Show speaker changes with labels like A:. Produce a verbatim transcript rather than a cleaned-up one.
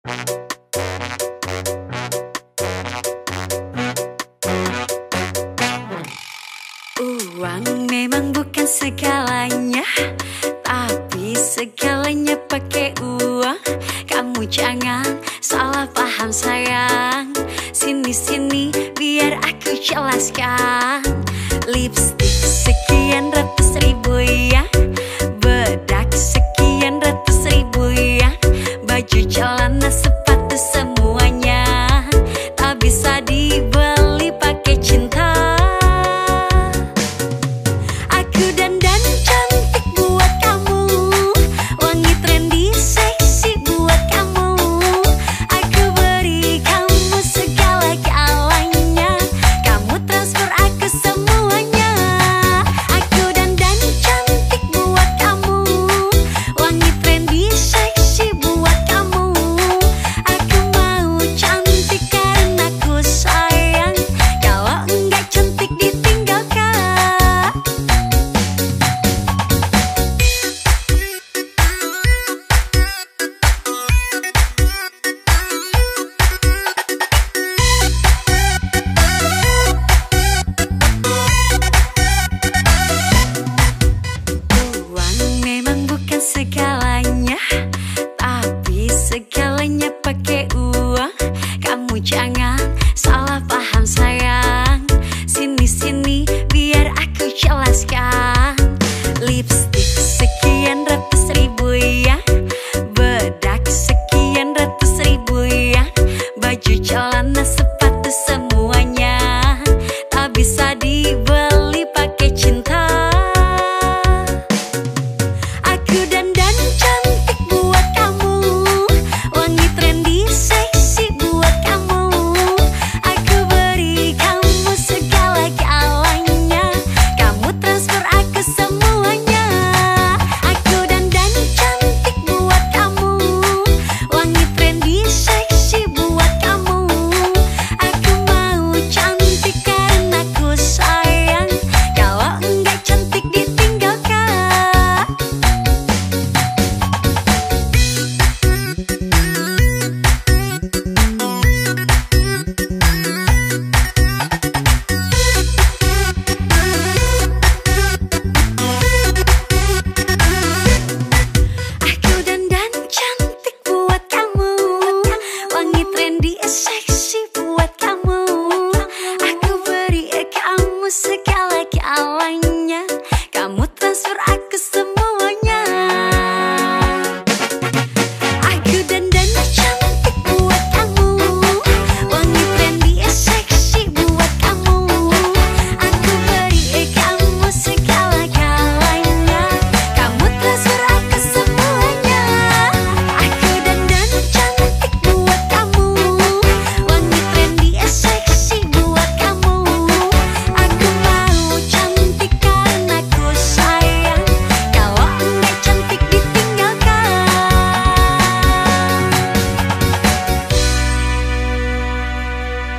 A: Uang memang bukan segalanya, tapi segalanya pakai uang. Kamu jangan salah paham sayang. Sini-sini biar aku jelaskan. Lipstick sekian ratus ribu ya, bedak sekian ratus ribu ya, baju celana sepatu semuanya tak bisa dibeli pakai cinta. Aku dandan cantik buat kamu, wangi trendy seksi buat kamu. Aku beri kamu segala-galanya, kamu transfer aku semuanya. Aku dandan cantik buat kamu, wangi trendy seksi buat kamu. Aku mau cantik karena aku sayang, kalau enggak cantik ditinggalkan. Uang memang bukan segalanya, tapi segalanya pakai uang. Kamu jangan salah paham sayang. Sini-sini biar aku jelaskan. Lipstick sekian ratus ribu ya, bedak sekian ratus ribu ya, baju celana